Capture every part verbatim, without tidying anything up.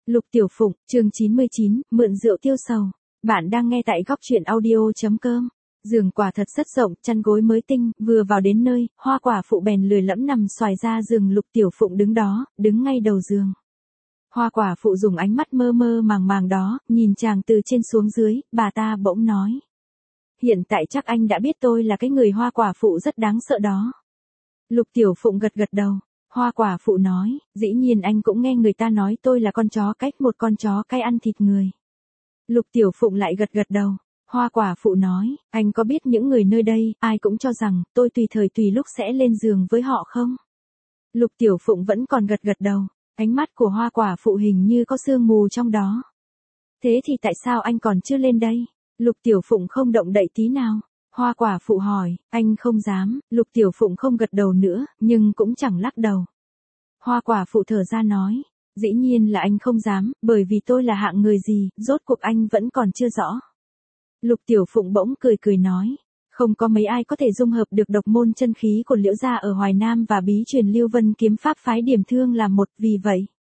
Lục Tiểu Phụng, chương chín mươi chín, mượn rượu tiêu sầu. Bạn đang nghe tại góc truyện audio.com. Giường quả thật rất rộng, chăn gối mới tinh, vừa vào đến nơi, Hoa Quả Phụ bèn lười lẫm nằm xoài ra giường. Lục Tiểu Phụng đứng đó, đứng ngay đầu giường. Hoa Quả Phụ dùng ánh mắt mơ mơ màng màng đó, nhìn chàng từ trên xuống dưới, bà ta bỗng nói. Hiện tại chắc anh đã biết tôi là cái người Hoa Quả Phụ rất đáng sợ đó. Lục Tiểu Phụng gật gật đầu. Hoa Quả Phụ nói, dĩ nhiên anh cũng nghe người ta nói tôi là con chó cách một con chó cay ăn thịt người. Lục Tiểu Phụng lại gật gật đầu. Hoa Quả Phụ nói, anh có biết những người nơi đây, ai cũng cho rằng, tôi tùy thời tùy lúc sẽ lên giường với họ không? Lục Tiểu Phụng vẫn còn gật gật đầu, ánh mắt của Hoa Quả Phụ hình như có sương mù trong đó. Thế thì tại sao anh còn chưa lên đây? Lục Tiểu Phụng không động đậy tí nào. Hoa Quả Phụ hỏi, anh không dám. Lục Tiểu Phụng không gật đầu nữa, nhưng cũng chẳng lắc đầu. Hoa Quả Phụ thở ra nói, dĩ nhiên là anh không dám, bởi vì tôi là hạng người gì, rốt cuộc anh vẫn còn chưa rõ. Lục Tiểu Phụng bỗng cười cười nói, không có mấy ai có thể dung hợp được độc môn chân khí của Liễu gia ở Hoài Nam và bí truyền Lưu Vân kiếm pháp phái Điểm Thương làm một, vì vậy.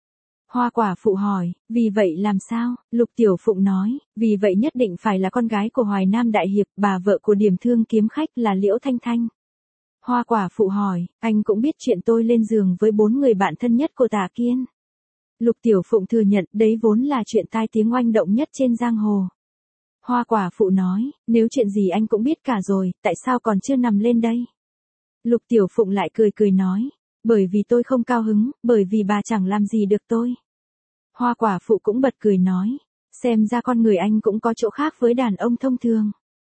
Hoa Quả Phụ hỏi, vì vậy làm sao? Lục Tiểu Phụng nói, vì vậy nhất định phải là con gái của Hoài Nam Đại Hiệp, bà vợ của Điểm Thương kiếm khách là Liễu Thanh Thanh. Hoa Quả Phụ hỏi, anh cũng biết chuyện tôi lên giường với bốn người bạn thân nhất của Tả Kiên. Lục Tiểu Phụng thừa nhận, đấy vốn là chuyện tai tiếng oanh động nhất trên giang hồ. Hoa Quả Phụ nói, nếu chuyện gì anh cũng biết cả rồi, tại sao còn chưa nằm lên đây? Lục Tiểu Phụng lại cười cười nói, bởi vì tôi không cao hứng, bởi vì bà chẳng làm gì được tôi. Hoa Quả Phụ cũng bật cười nói, xem ra con người anh cũng có chỗ khác với đàn ông thông thường.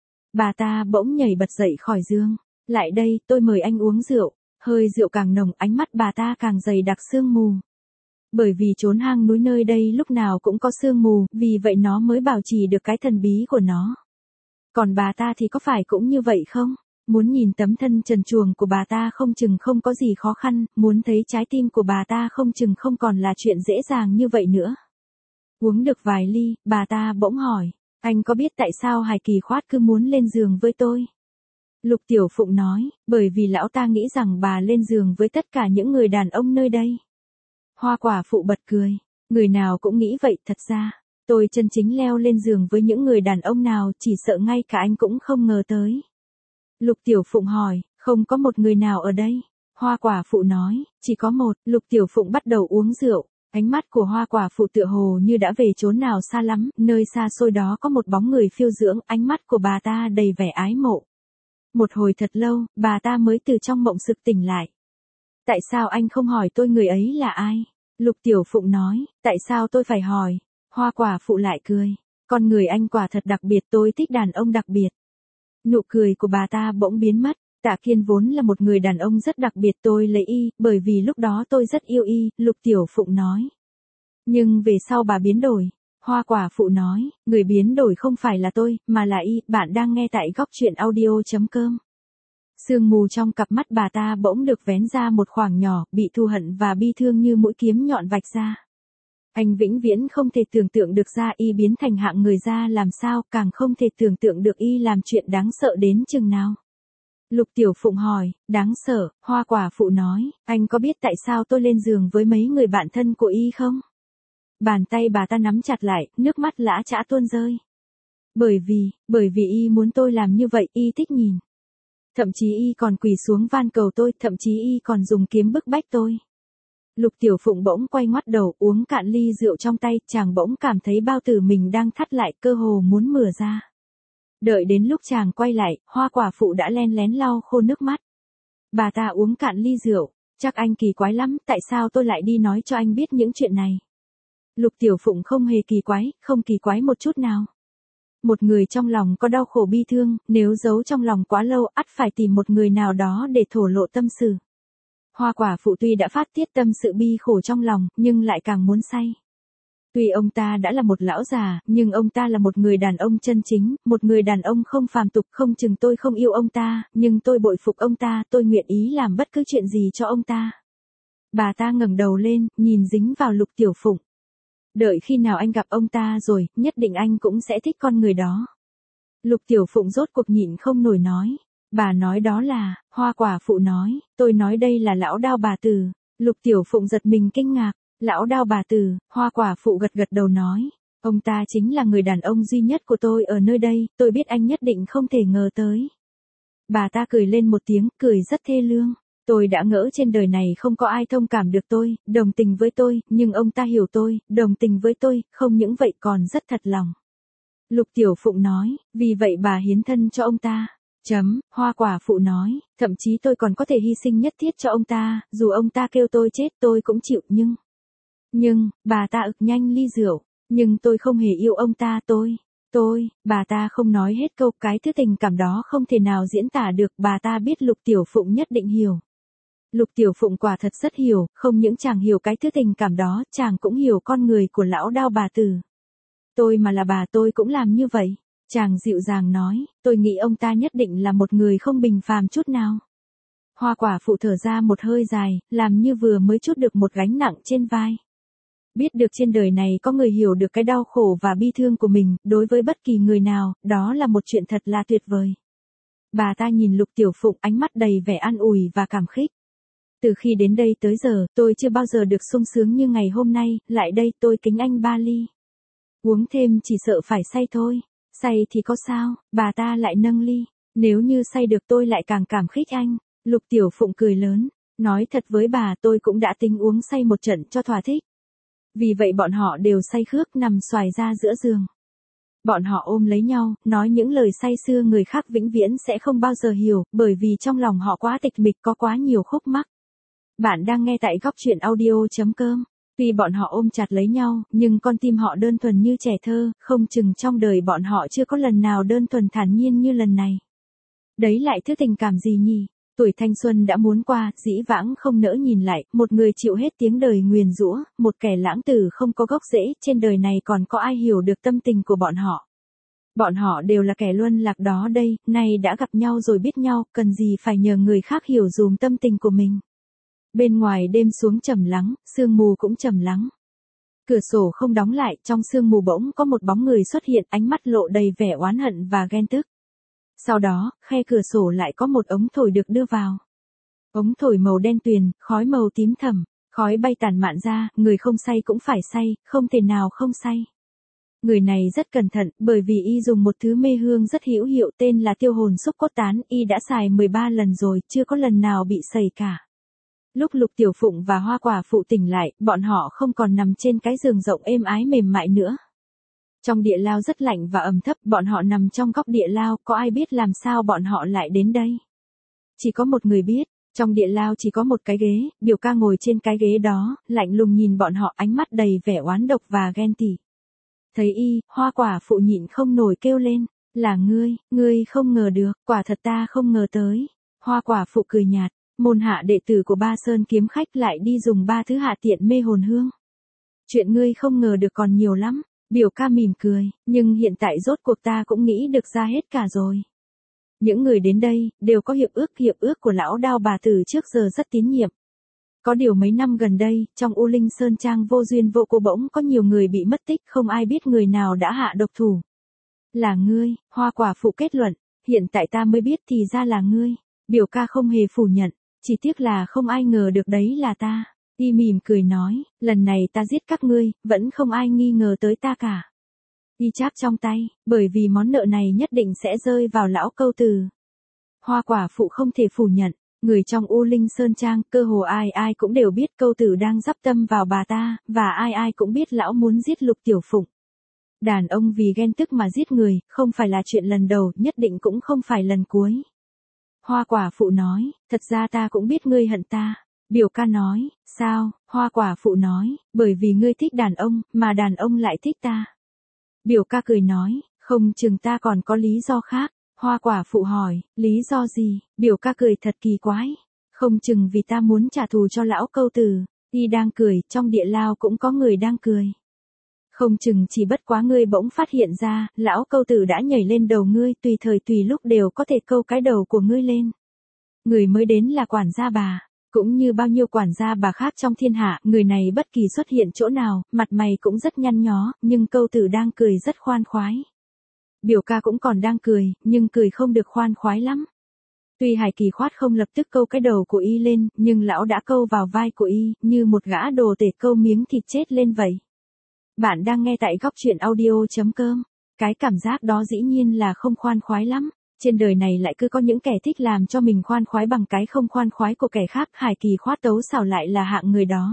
Bà ta bỗng nhảy bật dậy khỏi giường, lại đây, tôi mời anh uống rượu. Hơi rượu càng nồng, ánh mắt bà ta càng dày đặc sương mù. Bởi vì chốn hang núi nơi đây lúc nào cũng có sương mù, vì vậy nó mới bảo trì được cái thần bí của nó. Còn bà ta thì có phải cũng như vậy không? Muốn nhìn tấm thân trần truồng của bà ta không chừng không có gì khó khăn, muốn thấy trái tim của bà ta không chừng không còn là chuyện dễ dàng như vậy nữa. Uống được vài ly, bà ta bỗng hỏi, anh có biết tại sao Hải Kỳ Khoát cứ muốn lên giường với tôi? Lục Tiểu Phụng nói, bởi vì lão ta nghĩ rằng bà lên giường với tất cả những người đàn ông nơi đây. Hoa Quả Phụ bật cười, người nào cũng nghĩ vậy, thật ra, tôi chân chính leo lên giường với những người đàn ông nào chỉ sợ ngay cả anh cũng không ngờ tới. Lục Tiểu Phụng hỏi, không có một người nào ở đây? Hoa Quả Phụ nói, chỉ có một. Lục Tiểu Phụng bắt đầu uống rượu, ánh mắt của Hoa Quả Phụ tựa hồ như đã về chốn nào xa lắm, nơi xa xôi đó có một bóng người phiêu dưỡng, ánh mắt của bà ta đầy vẻ ái mộ. Một hồi thật lâu, bà ta mới từ trong mộng sực tỉnh lại. Tại sao anh không hỏi tôi người ấy là ai? Lục Tiểu Phụng nói, tại sao tôi phải hỏi? Hoa Quả Phụ lại cười, con người anh quả thật đặc biệt, tôi thích đàn ông đặc biệt. Nụ cười của bà ta bỗng biến mất, Tạ Kiên vốn là một người đàn ông rất đặc biệt, tôi lấy y, bởi vì lúc đó tôi rất yêu y, Lục Tiểu Phụng nói. Nhưng về sau bà biến đổi. Hoa Quả Phụ nói, người biến đổi không phải là tôi, mà là y. Bạn đang nghe tại góc truyện audio.com. Sương mù trong cặp mắt bà ta bỗng được vén ra một khoảng nhỏ, bị thù hận và bi thương như mũi kiếm nhọn vạch ra. Anh vĩnh viễn không thể tưởng tượng được ra y biến thành hạng người ra làm sao, càng không thể tưởng tượng được y làm chuyện đáng sợ đến chừng nào. Lục Tiểu Phụng hỏi, đáng sợ? Hoa Quả Phụ nói, anh có biết tại sao tôi lên giường với mấy người bạn thân của y không? Bàn tay bà ta nắm chặt lại, nước mắt lã chã tuôn rơi. Bởi vì, bởi vì y muốn tôi làm như vậy, y thích nhìn. Thậm chí y còn quỳ xuống van cầu tôi, thậm chí y còn dùng kiếm bức bách tôi. Lục Tiểu Phụng bỗng quay ngoắt đầu, uống cạn ly rượu trong tay, chàng bỗng cảm thấy bao tử mình đang thắt lại, cơ hồ muốn mửa ra. Đợi đến lúc chàng quay lại, Hoa Quả Phụ đã len lén lau khô nước mắt. Bà ta uống cạn ly rượu, chắc anh kỳ quái lắm, tại sao tôi lại đi nói cho anh biết những chuyện này? Lục Tiểu Phụng không hề kỳ quái, không kỳ quái một chút nào. Một người trong lòng có đau khổ bi thương, nếu giấu trong lòng quá lâu, ắt phải tìm một người nào đó để thổ lộ tâm sự. Hoa Quả Phụ tuy đã phát tiết tâm sự bi khổ trong lòng, nhưng lại càng muốn say. Tuy ông ta đã là một lão già, nhưng ông ta là một người đàn ông chân chính, một người đàn ông không phàm tục, không chừng tôi không yêu ông ta, nhưng tôi bội phục ông ta, tôi nguyện ý làm bất cứ chuyện gì cho ông ta. Bà ta ngẩng đầu lên, nhìn dính vào Lục Tiểu Phụng. Đợi khi nào anh gặp ông ta rồi, nhất định anh cũng sẽ thích con người đó. Lục Tiểu Phụng rốt cuộc nhịn không nổi nói. Bà nói đó là, Hoa Quả Phụ nói, tôi nói đây là lão Đao bà tử. Lục Tiểu Phụng giật mình kinh ngạc, Lão Đao bà tử, Hoa quả phụ gật gật đầu nói. Ông ta chính là người đàn ông duy nhất của tôi ở nơi đây, tôi biết anh nhất định không thể ngờ tới. Bà ta cười lên một tiếng, cười rất thê lương. Tôi đã ngỡ trên đời này không có ai thông cảm được tôi, đồng tình với tôi, nhưng ông ta hiểu tôi, đồng tình với tôi, không những vậy còn rất thật lòng. Lục Tiểu Phụng nói, vì vậy bà hiến thân cho ông ta. Chấm, Hoa quả phụ nói, thậm chí tôi còn có thể hy sinh nhất thiết cho ông ta, dù ông ta kêu tôi chết tôi cũng chịu nhưng... Nhưng, bà ta ực nhanh ly rượu, nhưng tôi không hề yêu ông ta tôi, tôi, bà ta không nói hết câu cái thứ tình cảm đó không thể nào diễn tả được, bà ta biết Lục Tiểu Phụng nhất định hiểu. Lục Tiểu Phụng quả thật rất hiểu, không những chàng hiểu cái thứ tình cảm đó, chàng cũng hiểu con người của lão Đao bà tử. Tôi mà là bà tôi cũng làm như vậy. Chàng dịu dàng nói, tôi nghĩ ông ta nhất định là một người không bình phàm chút nào. Hoa quả phụ thở ra một hơi dài, làm như vừa mới trút được một gánh nặng trên vai. Biết được trên đời này có người hiểu được cái đau khổ và bi thương của mình, đối với bất kỳ người nào, đó là một chuyện thật là tuyệt vời. Bà ta nhìn Lục Tiểu Phụng ánh mắt đầy vẻ an ủi và cảm khích. Từ khi đến đây tới giờ, tôi chưa bao giờ được sung sướng như ngày hôm nay, lại đây tôi kính anh ba ly. Uống thêm chỉ sợ phải say thôi. Say thì có sao, bà ta lại nâng ly. Nếu như say được tôi lại càng cảm khích anh. Lục Tiểu Phụng cười lớn. Nói thật với bà tôi cũng đã tính uống say một trận cho thỏa thích. Vì vậy bọn họ đều say khước nằm xoài ra giữa giường. Bọn họ ôm lấy nhau, nói những lời say sưa người khác vĩnh viễn sẽ không bao giờ hiểu, bởi vì trong lòng họ quá tịch mịch có quá nhiều khúc mắc. Bạn đang nghe tại góc truyện audio.com. Tuy bọn họ ôm chặt lấy nhau, nhưng con tim họ đơn thuần như trẻ thơ, không chừng trong đời bọn họ chưa có lần nào đơn thuần thản nhiên như lần này. Đấy lại thứ tình cảm gì nhỉ? Tuổi thanh xuân đã muốn qua, dĩ vãng không nỡ nhìn lại, một người chịu hết tiếng đời nguyền rủa, một kẻ lãng tử không có gốc rễ, trên đời này còn có ai hiểu được tâm tình của bọn họ. Bọn họ đều là kẻ luân lạc đó đây, nay đã gặp nhau rồi biết nhau, cần gì phải nhờ người khác hiểu dùm tâm tình của mình. Bên ngoài đêm xuống trầm lắng, sương mù cũng trầm lắng. Cửa sổ không đóng lại, trong sương mù bỗng có một bóng người xuất hiện, ánh mắt lộ đầy vẻ oán hận và ghen tức. Sau đó, khe cửa sổ lại có một ống thổi được đưa vào. Ống thổi màu đen tuyền, khói màu tím thẫm, khói bay tản mạn ra, người không say cũng phải say, không thể nào không say. Người này rất cẩn thận, bởi vì y dùng một thứ mê hương rất hữu hiệu tên là tiêu hồn xúc cốt tán, y đã xài mười ba lần rồi, chưa có lần nào bị sẩy cả. Lúc Lục Tiểu Phụng và Hoa quả phụ tỉnh lại, bọn họ không còn nằm trên cái giường rộng êm ái mềm mại nữa. Trong địa lao rất lạnh và ẩm thấp, bọn họ nằm trong góc địa lao, có ai biết làm sao bọn họ lại đến đây? Chỉ có một người biết, trong địa lao chỉ có một cái ghế, Biểu Ca ngồi trên cái ghế đó, lạnh lùng nhìn bọn họ ánh mắt đầy vẻ oán độc và ghen tị. Thấy y, Hoa quả phụ nhịn không nổi kêu lên, là ngươi, ngươi không ngờ được, quả thật ta không ngờ tới. Hoa quả phụ cười nhạt. Môn hạ đệ tử của Ba Sơn kiếm khách lại đi dùng ba thứ hạ tiện mê hồn hương. Chuyện ngươi không ngờ được còn nhiều lắm, Biểu Ca mỉm cười, nhưng hiện tại rốt cuộc ta cũng nghĩ được ra hết cả rồi. Những người đến đây, đều có hiệp ước, hiệp ước của lão Đao bà tử trước giờ rất tín nhiệm. Có điều mấy năm gần đây, trong U Linh Sơn Trang vô duyên vô cớ bỗng có nhiều người bị mất tích, không ai biết người nào đã hạ độc thủ. Là ngươi, Hoa quả phụ kết luận, hiện tại ta mới biết thì ra là ngươi. Biểu Ca không hề phủ nhận. Chỉ tiếc là không ai ngờ được đấy là ta. Y mỉm cười nói, lần này ta giết các ngươi, vẫn không ai nghi ngờ tới ta cả. Y cháp trong tay, bởi vì món nợ này nhất định sẽ rơi vào lão câu từ. Hoa quả phụ không thể phủ nhận, người trong U Linh Sơn Trang, cơ hồ ai ai cũng đều biết câu tử đang dắp tâm vào bà ta, và ai ai cũng biết lão muốn giết Lục Tiểu Phụng. Đàn ông vì ghen tức mà giết người, không phải là chuyện lần đầu, nhất định cũng không phải lần cuối. Hoa quả phụ nói, thật ra ta cũng biết ngươi hận ta. Biểu Ca nói, sao? Hoa quả phụ nói, bởi vì ngươi thích đàn ông, mà đàn ông lại thích ta. Biểu Ca cười nói, không chừng ta còn có lý do khác. Hoa quả phụ hỏi, lý do gì? Biểu Ca cười thật kỳ quái. Không chừng vì ta muốn trả thù cho lão câu tử. Y đang cười, trong địa lao cũng có người đang cười. Không chừng chỉ bất quá ngươi bỗng phát hiện ra, lão câu tử đã nhảy lên đầu ngươi, tùy thời tùy lúc đều có thể câu cái đầu của ngươi lên. Người mới đến là quản gia bà, cũng như bao nhiêu quản gia bà khác trong thiên hạ, người này bất kỳ xuất hiện chỗ nào, mặt mày cũng rất nhăn nhó, nhưng câu tử đang cười rất khoan khoái. Biểu Ca cũng còn đang cười, nhưng cười không được khoan khoái lắm. Tuy Hải Kỳ Khoát không lập tức câu cái đầu của y lên, nhưng lão đã câu vào vai của y, như một gã đồ tể câu miếng thịt chết lên vậy. Bạn đang nghe tại góc truyện audio.com. Cái cảm giác đó dĩ nhiên là không khoan khoái lắm. Trên đời này lại cứ có những kẻ thích làm cho mình khoan khoái bằng cái không khoan khoái của kẻ khác. Hải Kỳ Khoát tấu xảo lại là hạng người đó.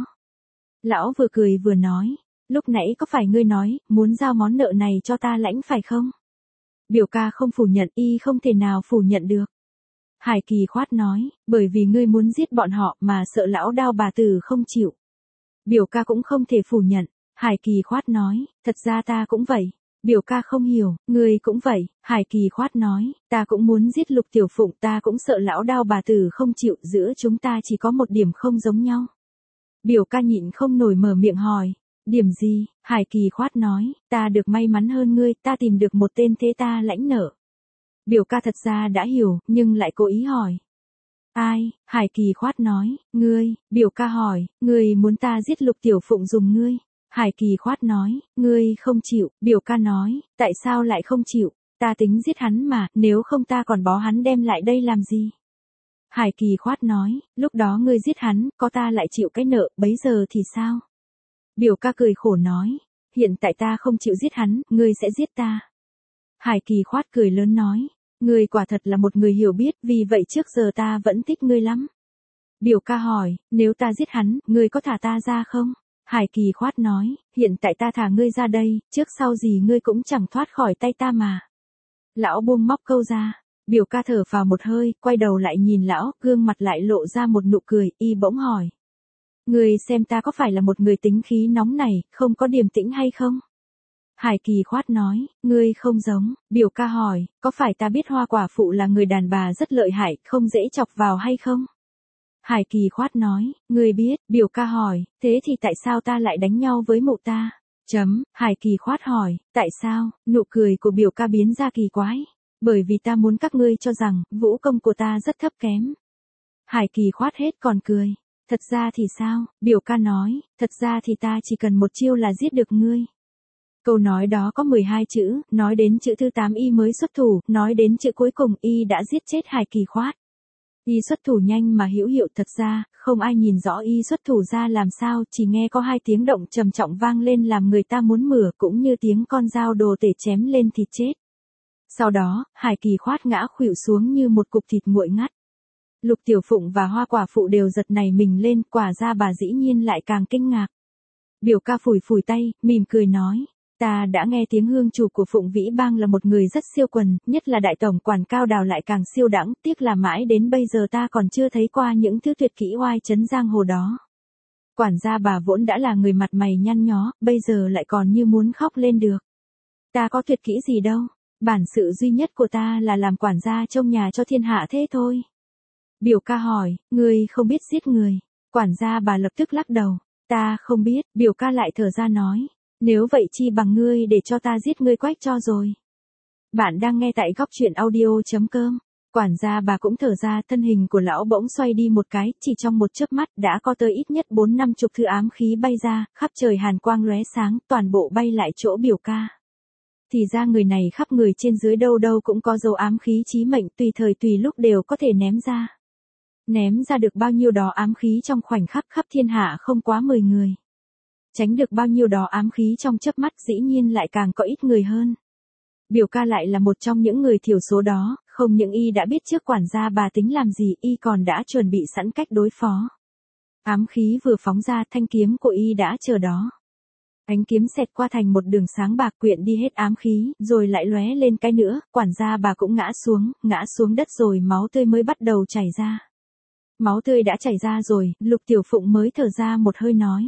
Lão vừa cười vừa nói, lúc nãy có phải ngươi nói, muốn giao món nợ này cho ta lãnh phải không? Biểu ca không phủ nhận, y không thể nào phủ nhận được. Hải Kỳ Khoát nói, bởi vì ngươi muốn giết bọn họ mà sợ lão đao bà tử không chịu. Biểu ca cũng không thể phủ nhận. Hải Kỳ Khoát nói, thật ra ta cũng vậy. Biểu ca không hiểu, ngươi cũng vậy. Hải Kỳ Khoát nói, ta cũng muốn giết Lục Tiểu Phụng, ta cũng sợ lão đao bà tử không chịu, giữa chúng ta chỉ có một điểm không giống nhau. Biểu ca nhịn không nổi mở miệng hỏi, điểm gì? Hải Kỳ Khoát nói, ta được may mắn hơn ngươi, ta tìm được một tên thế ta lãnh nợ. Biểu ca thật ra đã hiểu, nhưng lại cố ý hỏi. Ai? Hải Kỳ Khoát nói, ngươi. Biểu ca hỏi, ngươi muốn ta giết Lục Tiểu Phụng dùng ngươi. Hải Kỳ Khoát nói, ngươi không chịu. Biểu ca nói, tại sao lại không chịu? Ta tính giết hắn mà, nếu không ta còn bó hắn đem lại đây làm gì? Hải Kỳ Khoát nói, lúc đó ngươi giết hắn, có ta lại chịu cái nợ, bấy giờ thì sao? Biểu ca cười khổ nói, hiện tại ta không chịu giết hắn, ngươi sẽ giết ta. Hải Kỳ Khoát cười lớn nói, ngươi quả thật là một người hiểu biết, vì vậy trước giờ ta vẫn thích ngươi lắm. Biểu ca hỏi, nếu ta giết hắn, ngươi có thả ta ra không? Hải Kỳ Khoát nói, hiện tại ta thả ngươi ra đây, trước sau gì ngươi cũng chẳng thoát khỏi tay ta mà. Lão buông móc câu ra, biểu ca thở vào một hơi, quay đầu lại nhìn lão, gương mặt lại lộ ra một nụ cười, y bỗng hỏi. Ngươi xem ta có phải là một người tính khí nóng này, không có điềm tĩnh hay không? Hải Kỳ Khoát nói, ngươi không giống. Biểu ca hỏi, có phải ta biết Hoa Quả Phụ là người đàn bà rất lợi hại, không dễ chọc vào hay không? Hải Kỳ Khoát nói, ngươi biết. Biểu ca hỏi, thế thì tại sao ta lại đánh nhau với mụ ta? Chấm. Hải Kỳ Khoát hỏi, tại sao? Nụ cười của biểu ca biến ra kỳ quái. Bởi vì ta muốn các ngươi cho rằng, vũ công của ta rất thấp kém. Hải Kỳ Khoát hết còn cười. Thật ra thì sao? Biểu ca nói, thật ra thì ta chỉ cần một chiêu là giết được ngươi. Câu nói đó có mười hai chữ, nói đến chữ thứ tám y mới xuất thủ, nói đến chữ cuối cùng y đã giết chết Hải Kỳ Khoát. Y xuất thủ nhanh mà hữu hiệu, thật ra, không ai nhìn rõ y xuất thủ ra làm sao, chỉ nghe có hai tiếng động trầm trọng vang lên làm người ta muốn mửa, cũng như tiếng con dao đồ tể chém lên thịt chết. Sau đó, Hải Kỳ Khoát ngã khuỵu xuống như một cục thịt nguội ngắt. Lục Tiểu Phụng và Hoa Quả Phụ đều giật nảy mình lên, quả ra bà dĩ nhiên lại càng kinh ngạc. Biểu ca phủi phủi tay, mỉm cười nói. Ta đã nghe tiếng hương chủ của Phụng Vĩ Bang là một người rất siêu quần, nhất là đại tổng quản Cao Đào lại càng siêu đẳng, tiếc là mãi đến bây giờ ta còn chưa thấy qua những thứ tuyệt kỹ oai trấn giang hồ đó. Quản gia bà vốn đã là người mặt mày nhăn nhó, bây giờ lại còn như muốn khóc lên được. Ta có tuyệt kỹ gì đâu, bản sự duy nhất của ta là làm quản gia trông nhà cho thiên hạ thế thôi. Biểu ca hỏi, ngươi không biết giết người. Quản gia bà lập tức lắc đầu, ta không biết. Biểu ca lại thở ra nói, nếu vậy chi bằng ngươi để cho ta giết ngươi quách cho rồi. Bạn đang nghe tại góc truyện audio.com. Quản gia bà cũng thở ra, thân hình của lão bỗng xoay đi một cái, chỉ trong một chớp mắt đã có tới ít nhất bốn năm chục thứ ám khí bay ra, khắp trời hàn quang lóe sáng, toàn bộ bay lại chỗ biểu ca. Thì ra người này khắp người trên dưới đâu đâu cũng có dấu ám khí chí mệnh, tùy thời tùy lúc đều có thể ném ra. Ném ra được bao nhiêu đó ám khí trong khoảnh khắc khắp thiên hạ không quá mười người. Tránh được bao nhiêu đó ám khí trong chớp mắt dĩ nhiên lại càng có ít người hơn. Biểu ca lại là một trong những người thiểu số đó, không những y đã biết trước quản gia bà tính làm gì, y còn đã chuẩn bị sẵn cách đối phó. Ám khí vừa phóng ra, thanh kiếm của y đã chờ đó. Ánh kiếm xẹt qua thành một đường sáng bạc quyện đi hết ám khí, rồi lại lóe lên cái nữa, quản gia bà cũng ngã xuống, ngã xuống đất rồi máu tươi mới bắt đầu chảy ra. Máu tươi đã chảy ra rồi, Lục Tiểu Phụng mới thở ra một hơi nói.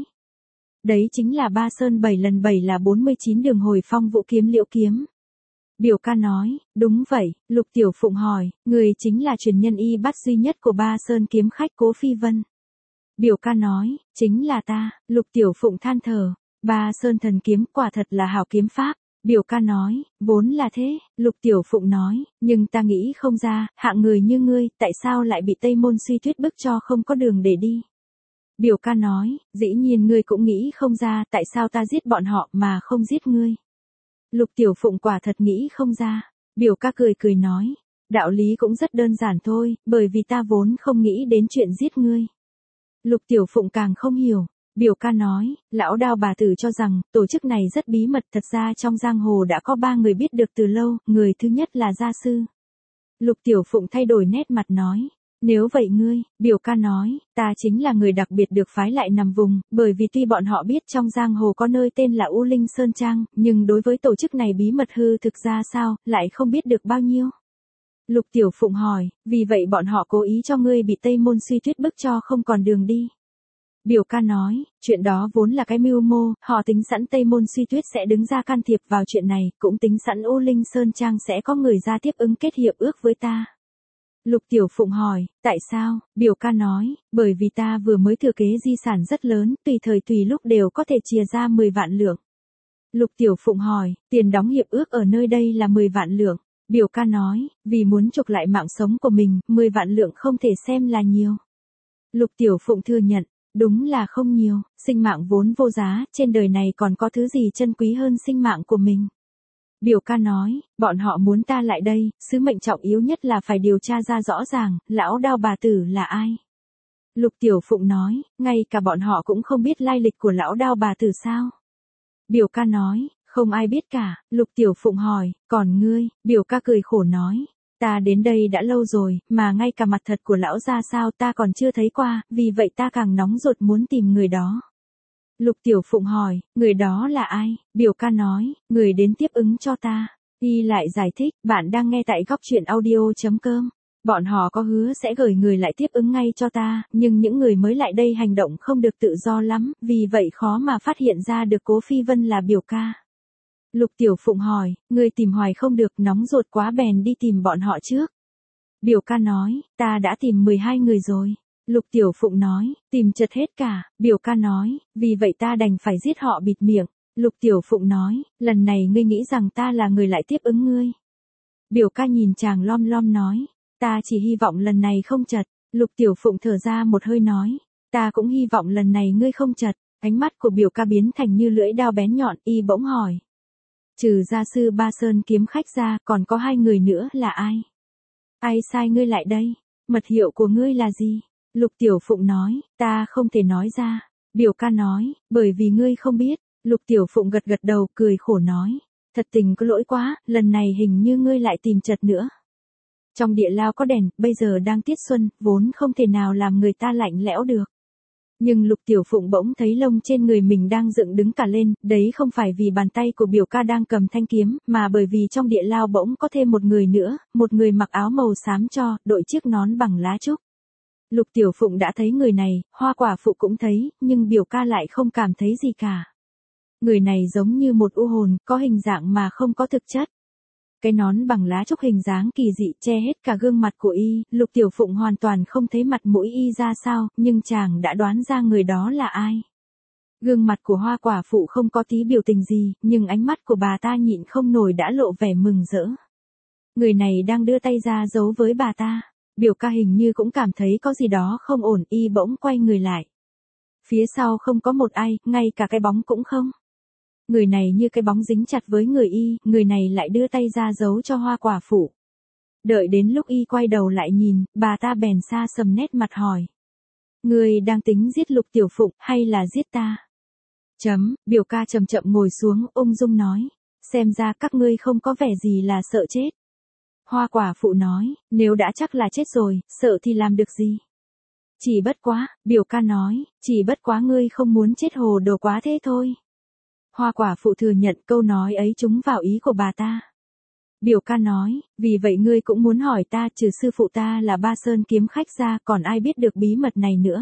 Đấy chính là ba sơn bảy lần bảy là bốn mươi chín đường hồi phong vũ kiếm liễu kiếm. Biểu ca nói, đúng vậy. Lục Tiểu Phụng hỏi, người chính là truyền nhân y bát duy nhất của ba sơn kiếm khách Cố Phi Vân. Biểu ca nói, chính là ta. Lục Tiểu Phụng than thở, ba sơn thần kiếm quả thật là hảo kiếm pháp. Biểu ca nói, vốn là thế. Lục Tiểu Phụng nói, nhưng ta nghĩ không ra, hạng người như ngươi, tại sao lại bị Tây Môn Suy Tuyết bức cho không có đường để đi. Biểu ca nói, dĩ nhiên ngươi cũng nghĩ không ra, tại sao ta giết bọn họ mà không giết ngươi. Lục Tiểu Phụng quả thật nghĩ không ra. Biểu ca cười cười nói, Đạo lý cũng rất đơn giản thôi, bởi vì ta vốn không nghĩ đến chuyện giết ngươi. Lục Tiểu Phụng càng không hiểu. Biểu ca nói, lão Đao bà tử cho rằng, tổ chức này rất bí mật, thật ra trong giang hồ đã có ba người biết được từ lâu, người thứ nhất là gia sư. Lục Tiểu Phụng thay đổi nét mặt nói, nếu vậy ngươi, biểu ca nói, ta chính là người đặc biệt được phái lại nằm vùng, bởi vì tuy bọn họ biết trong giang hồ có nơi tên là U Linh Sơn Trang, nhưng đối với tổ chức này bí mật hư thực ra sao, lại không biết được bao nhiêu. Lục Tiểu Phụng hỏi, vì vậy bọn họ cố ý cho ngươi bị Tây Môn Suy Tuyết bức cho không còn đường đi. Biểu ca nói, chuyện đó vốn là cái mưu mô, họ tính sẵn Tây Môn Suy Tuyết sẽ đứng ra can thiệp vào chuyện này, cũng tính sẵn U Linh Sơn Trang sẽ có người ra tiếp ứng kết hiệp ước với ta. Lục Tiểu Phụng hỏi, tại sao? Biểu ca nói, bởi vì ta vừa mới thừa kế di sản rất lớn, tùy thời tùy lúc đều có thể chia ra mười vạn lượng. Lục Tiểu Phụng hỏi, tiền đóng hiệp ước ở nơi đây là mười vạn lượng. Biểu ca nói, vì muốn chuộc lại mạng sống của mình, mười vạn lượng không thể xem là nhiều. Lục Tiểu Phụng thừa nhận, đúng là không nhiều, sinh mạng vốn vô giá, trên đời này còn có thứ gì chân quý hơn sinh mạng của mình. Biểu ca nói, bọn họ muốn ta lại đây, sứ mệnh trọng yếu nhất là phải điều tra ra rõ ràng, lão Đao bà tử là ai. Lục Tiểu Phụng nói, ngay cả bọn họ cũng không biết lai lịch của lão Đao bà tử sao. Biểu ca nói, không ai biết cả. Lục Tiểu Phụng hỏi, còn ngươi? Biểu ca cười khổ nói, ta đến đây đã lâu rồi, mà ngay cả mặt thật của lão ra sao ta còn chưa thấy qua, vì vậy ta càng nóng ruột muốn tìm người đó. Lục Tiểu Phụng hỏi, người đó là ai? Biểu ca nói, người đến tiếp ứng cho ta. Y lại giải thích, bạn đang nghe tại góc truyện audio chấm com. Bọn họ có hứa sẽ gửi người lại tiếp ứng ngay cho ta, nhưng những người mới lại đây hành động không được tự do lắm, vì vậy khó mà phát hiện ra được Cố Phi Vân là biểu ca. Lục Tiểu Phụng hỏi, người tìm hoài không được, nóng ruột quá bèn đi tìm bọn họ trước. Biểu ca nói, ta đã tìm mười hai người rồi. Lục Tiểu Phụng nói, tìm chật hết cả. Biểu ca nói, vì vậy ta đành phải giết họ bịt miệng. Lục Tiểu Phụng nói, lần này ngươi nghĩ rằng ta là người lại tiếp ứng ngươi. Biểu ca nhìn chàng lom lom nói, ta chỉ hy vọng lần này không chật. Lục Tiểu Phụng thở ra một hơi nói, ta cũng hy vọng lần này ngươi không chật. Ánh mắt của biểu ca biến thành như lưỡi dao bén nhọn, y bỗng hỏi. Trừ gia sư Ba Sơn kiếm khách ra, còn có hai người nữa là ai? Ai sai ngươi lại đây? Mật hiệu của ngươi là gì? Lục Tiểu Phụng nói, ta không thể nói ra. Biểu ca nói, bởi vì ngươi không biết. Lục Tiểu Phụng gật gật đầu, cười khổ nói, thật tình có lỗi quá, lần này hình như ngươi lại tìm chật nữa. Trong địa lao có đèn, bây giờ đang tiết xuân, vốn không thể nào làm người ta lạnh lẽo được. Nhưng Lục Tiểu Phụng bỗng thấy lông trên người mình đang dựng đứng cả lên, đấy không phải vì bàn tay của biểu ca đang cầm thanh kiếm, mà bởi vì trong địa lao bỗng có thêm một người nữa, một người mặc áo màu xám cho, đội chiếc nón bằng lá trúc. Lục Tiểu Phụng đã thấy người này, Hoa Quả Phụ cũng thấy, nhưng biểu ca lại không cảm thấy gì cả. Người này giống như một u hồn, có hình dạng mà không có thực chất. Cái nón bằng lá trúc hình dáng kỳ dị che hết cả gương mặt của y, Lục Tiểu Phụng hoàn toàn không thấy mặt mũi y ra sao, nhưng chàng đã đoán ra người đó là ai. Gương mặt của Hoa Quả Phụ không có tí biểu tình gì, nhưng ánh mắt của bà ta nhịn không nổi đã lộ vẻ mừng rỡ. Người này đang đưa tay ra giấu với bà ta. Biểu ca hình như cũng cảm thấy có gì đó không ổn, y bỗng quay người lại. Phía sau không có một ai, ngay cả cái bóng cũng không. Người này như cái bóng dính chặt với người y, người này lại đưa tay ra giấu cho Hoa Quả Phụ. Đợi đến lúc y quay đầu lại nhìn, bà ta bèn xa sầm nét mặt hỏi. Người đang tính giết Lục Tiểu Phụng, hay là giết ta? Chấm, biểu ca chậm chậm ngồi xuống, ung dung nói. Xem ra các ngươi không có vẻ gì là sợ chết. Hoa Quả Phụ nói, nếu đã chắc là chết rồi, sợ thì làm được gì? Chỉ bất quá, biểu ca nói, chỉ bất quá ngươi không muốn chết hồ đồ quá thế thôi. Hoa Quả Phụ thừa nhận câu nói ấy trúng vào ý của bà ta. Biểu ca nói, vì vậy ngươi cũng muốn hỏi ta, trừ sư phụ ta là Ba Sơn kiếm khách ra, còn ai biết được bí mật này nữa?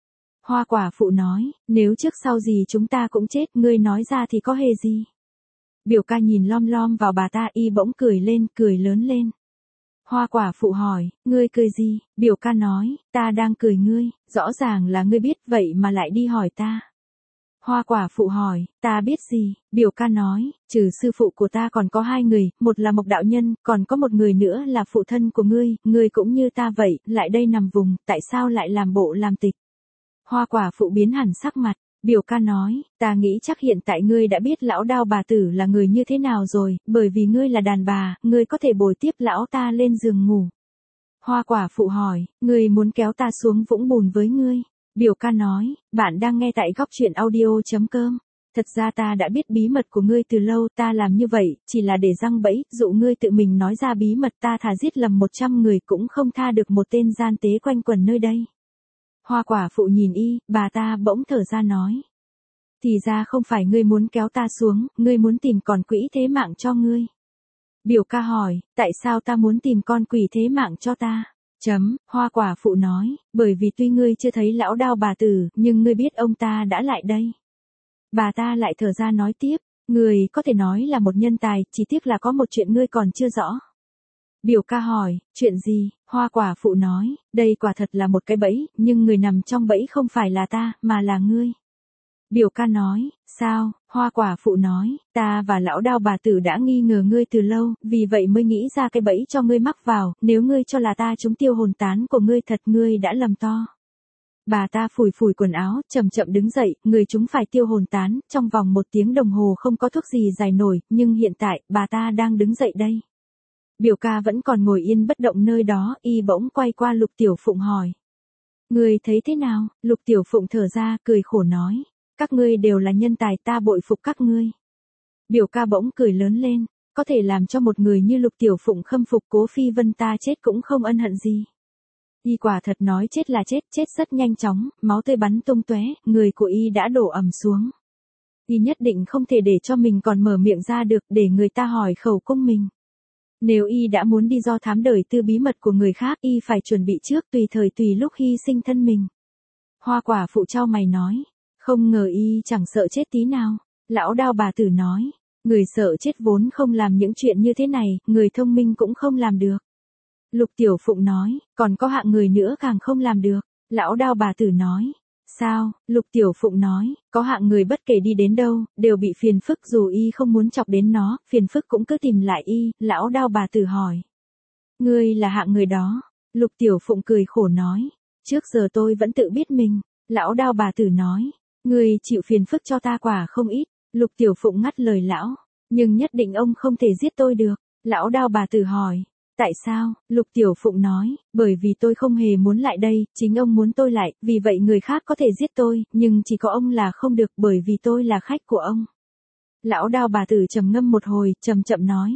Hoa Quả Phụ nói, nếu trước sau gì chúng ta cũng chết, ngươi nói ra thì có hề gì? Biểu ca nhìn lom lom vào bà ta, y bỗng cười lên, cười lớn lên. Hoa Quả Phụ hỏi, ngươi cười gì? Biểu ca nói, ta đang cười ngươi, rõ ràng là ngươi biết vậy mà lại đi hỏi ta. Hoa Quả Phụ hỏi, ta biết gì? Biểu ca nói, trừ sư phụ của ta còn có hai người, một là Mộc đạo nhân, còn có một người nữa là phụ thân của ngươi, ngươi cũng như ta vậy, lại đây nằm vùng, tại sao lại làm bộ làm tịch? Hoa Quả Phụ biến hẳn sắc mặt, Biểu ca nói, ta nghĩ chắc hiện tại ngươi đã biết lão Đao bà tử là người như thế nào rồi, bởi vì ngươi là đàn bà, ngươi có thể bồi tiếp lão ta lên giường ngủ. Hoa quả phụ hỏi, ngươi muốn kéo ta xuống vũng bùn với ngươi. Biểu ca nói, bạn đang nghe tại góc truyện audio.com. Thật ra ta đã biết bí mật của ngươi từ lâu, ta làm như vậy, chỉ là để giăng bẫy, dụ ngươi tự mình nói ra bí mật, ta thà giết lầm một trăm người cũng không tha được một tên gian tế quanh quẩn nơi đây. Hoa quả phụ nhìn y, bà ta bỗng thở ra nói. Thì ra không phải ngươi muốn kéo ta xuống, ngươi muốn tìm con quỷ thế mạng cho ngươi. Biểu ca hỏi, tại sao ta muốn tìm con quỷ thế mạng cho ta? Chấm, hoa quả phụ nói, bởi vì tuy ngươi chưa thấy lão Đao bà tử, nhưng ngươi biết ông ta đã lại đây. Bà ta lại thở ra nói tiếp, ngươi có thể nói là một nhân tài, chỉ tiếc là có một chuyện ngươi còn chưa rõ. Biểu ca hỏi, chuyện gì? Hoa quả phụ nói, đây quả thật là một cái bẫy, nhưng người nằm trong bẫy không phải là ta, mà là ngươi. Biểu ca nói, sao? Hoa quả phụ nói, ta và lão Đao bà tử đã nghi ngờ ngươi từ lâu, vì vậy mới nghĩ ra cái bẫy cho ngươi mắc vào, nếu ngươi cho là ta trúng tiêu hồn tán của ngươi thật ngươi đã lầm to. Bà ta phủi phủi quần áo, chậm chậm đứng dậy, người chúng phải tiêu hồn tán, trong vòng một tiếng đồng hồ không có thuốc gì giải nổi, nhưng hiện tại, bà ta đang đứng dậy đây. Biểu ca vẫn còn ngồi yên bất động nơi đó, y bỗng quay qua Lục Tiểu Phụng hỏi. Người thấy thế nào? Lục Tiểu Phụng thở ra, cười khổ nói. Các ngươi đều là nhân tài, ta bội phục các ngươi. Biểu ca bỗng cười lớn lên, có thể làm cho một người như Lục Tiểu Phụng khâm phục Cố Phi Vân ta chết cũng không ân hận gì. Y quả thật nói chết là chết, chết rất nhanh chóng, máu tươi bắn tung tóe, người của y đã đổ ầm xuống. Y nhất định không thể để cho mình còn mở miệng ra được để người ta hỏi khẩu cung mình. Nếu y đã muốn đi do thám đời tư bí mật của người khác, y phải chuẩn bị trước tùy thời tùy lúc hy sinh thân mình. Hoa quả phụ trao mày nói, không ngờ y chẳng sợ chết tí nào. Lão Đao bà tử nói, người sợ chết vốn không làm những chuyện như thế này, người thông minh cũng không làm được. Lục Tiểu Phụng nói, còn có hạng người nữa càng không làm được. Lão Đao bà tử nói, sao? Lục Tiểu Phụng nói, có hạng người bất kể đi đến đâu, đều bị phiền phức dù y không muốn chọc đến nó, phiền phức cũng cứ tìm lại y. Lão Đao bà tử hỏi, ngươi là hạng người đó. Lục Tiểu Phụng cười khổ nói, trước giờ tôi vẫn tự biết mình. Lão Đao bà tử nói, ngươi chịu phiền phức cho ta quả không ít. Lục Tiểu Phụng ngắt lời lão, nhưng nhất định ông không thể giết tôi được. Lão Đao bà tử hỏi, tại sao? Lục Tiểu Phụng nói, bởi vì tôi không hề muốn lại đây, chính ông muốn tôi lại, vì vậy người khác có thể giết tôi, nhưng chỉ có ông là không được bởi vì tôi là khách của ông. Lão Đao bà tử trầm ngâm một hồi, chậm chậm nói,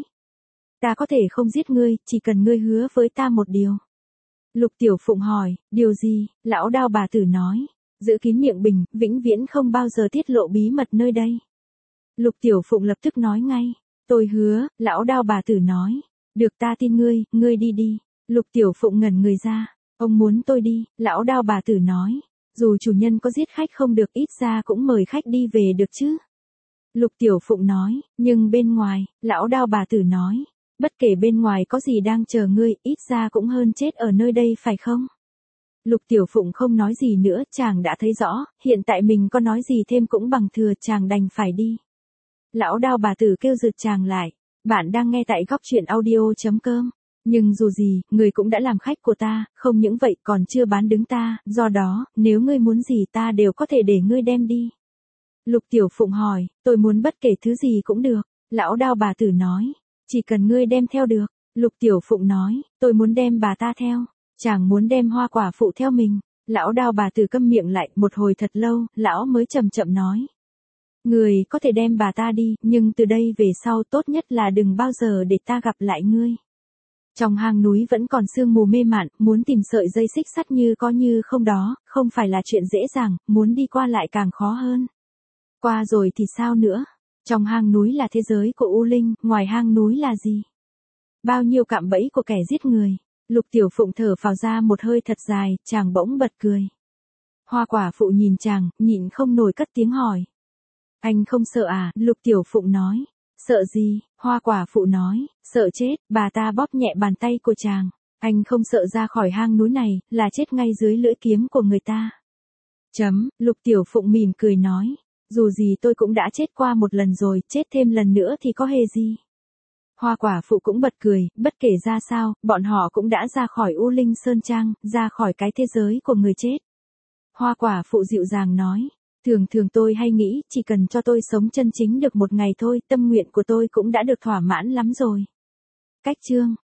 ta có thể không giết ngươi, chỉ cần ngươi hứa với ta một điều. Lục Tiểu Phụng hỏi, điều gì? Lão Đao bà tử nói, giữ kín miệng bình, vĩnh viễn không bao giờ tiết lộ bí mật nơi đây. Lục Tiểu Phụng lập tức nói ngay, tôi hứa. Lão Đao bà tử nói, được, ta tin ngươi, ngươi đi đi. Lục Tiểu Phụng ngẩn người ra, ông muốn tôi đi? Lão Đao bà tử nói, dù chủ nhân có giết khách không được ít ra cũng mời khách đi về được chứ. Lục Tiểu Phụng nói, nhưng bên ngoài, Lão Đao bà tử nói, bất kể bên ngoài có gì đang chờ ngươi, ít ra cũng hơn chết ở nơi đây phải không? Lục Tiểu Phụng không nói gì nữa, chàng đã thấy rõ, hiện tại mình có nói gì thêm cũng bằng thừa, chàng đành phải đi. Lão Đao bà tử kêu giật chàng lại, bạn đang nghe tại góc truyện audio.com. Nhưng dù gì, người cũng đã làm khách của ta, không những vậy còn chưa bán đứng ta, do đó, nếu ngươi muốn gì ta đều có thể để ngươi đem đi. Lục Tiểu Phụng hỏi, tôi muốn bất kể thứ gì cũng được. Lão Đao bà tử nói, chỉ cần ngươi đem theo được. Lục Tiểu Phụng nói, tôi muốn đem bà ta theo. Chàng muốn đem hoa quả phụ theo mình. Lão Đao bà tử câm miệng lại, một hồi thật lâu, lão mới chậm chậm nói. Người có thể đem bà ta đi, nhưng từ đây về sau tốt nhất là đừng bao giờ để ta gặp lại ngươi. Trong hang núi vẫn còn sương mù mê mạn, muốn tìm sợi dây xích sắt như có như không đó, không phải là chuyện dễ dàng, muốn đi qua lại càng khó hơn. Qua rồi thì sao nữa? Trong hang núi là thế giới của U Linh, ngoài hang núi là gì? Bao nhiêu cạm bẫy của kẻ giết người. Lục Tiểu Phụng thở phào ra một hơi thật dài, chàng bỗng bật cười. Hoa quả phụ nhìn chàng, nhịn không nổi cất tiếng hỏi. Anh không sợ à? Lục Tiểu Phụng nói. Sợ gì? Hoa quả phụ nói, sợ chết. Bà ta bóp nhẹ bàn tay của chàng. Anh không sợ ra khỏi hang núi này, là chết ngay dưới lưỡi kiếm của người ta. Chấm, Lục Tiểu Phụng mỉm cười nói. Dù gì tôi cũng đã chết qua một lần rồi, chết thêm lần nữa thì có hề gì. Hoa quả phụ cũng bật cười, bất kể ra sao, bọn họ cũng đã ra khỏi U Linh Sơn Trang, ra khỏi cái thế giới của người chết. Hoa quả phụ dịu dàng nói, Thường thường tôi hay nghĩ, chỉ cần cho tôi sống chân chính được một ngày thôi, tâm nguyện của tôi cũng đã được thỏa mãn lắm rồi. Cách chương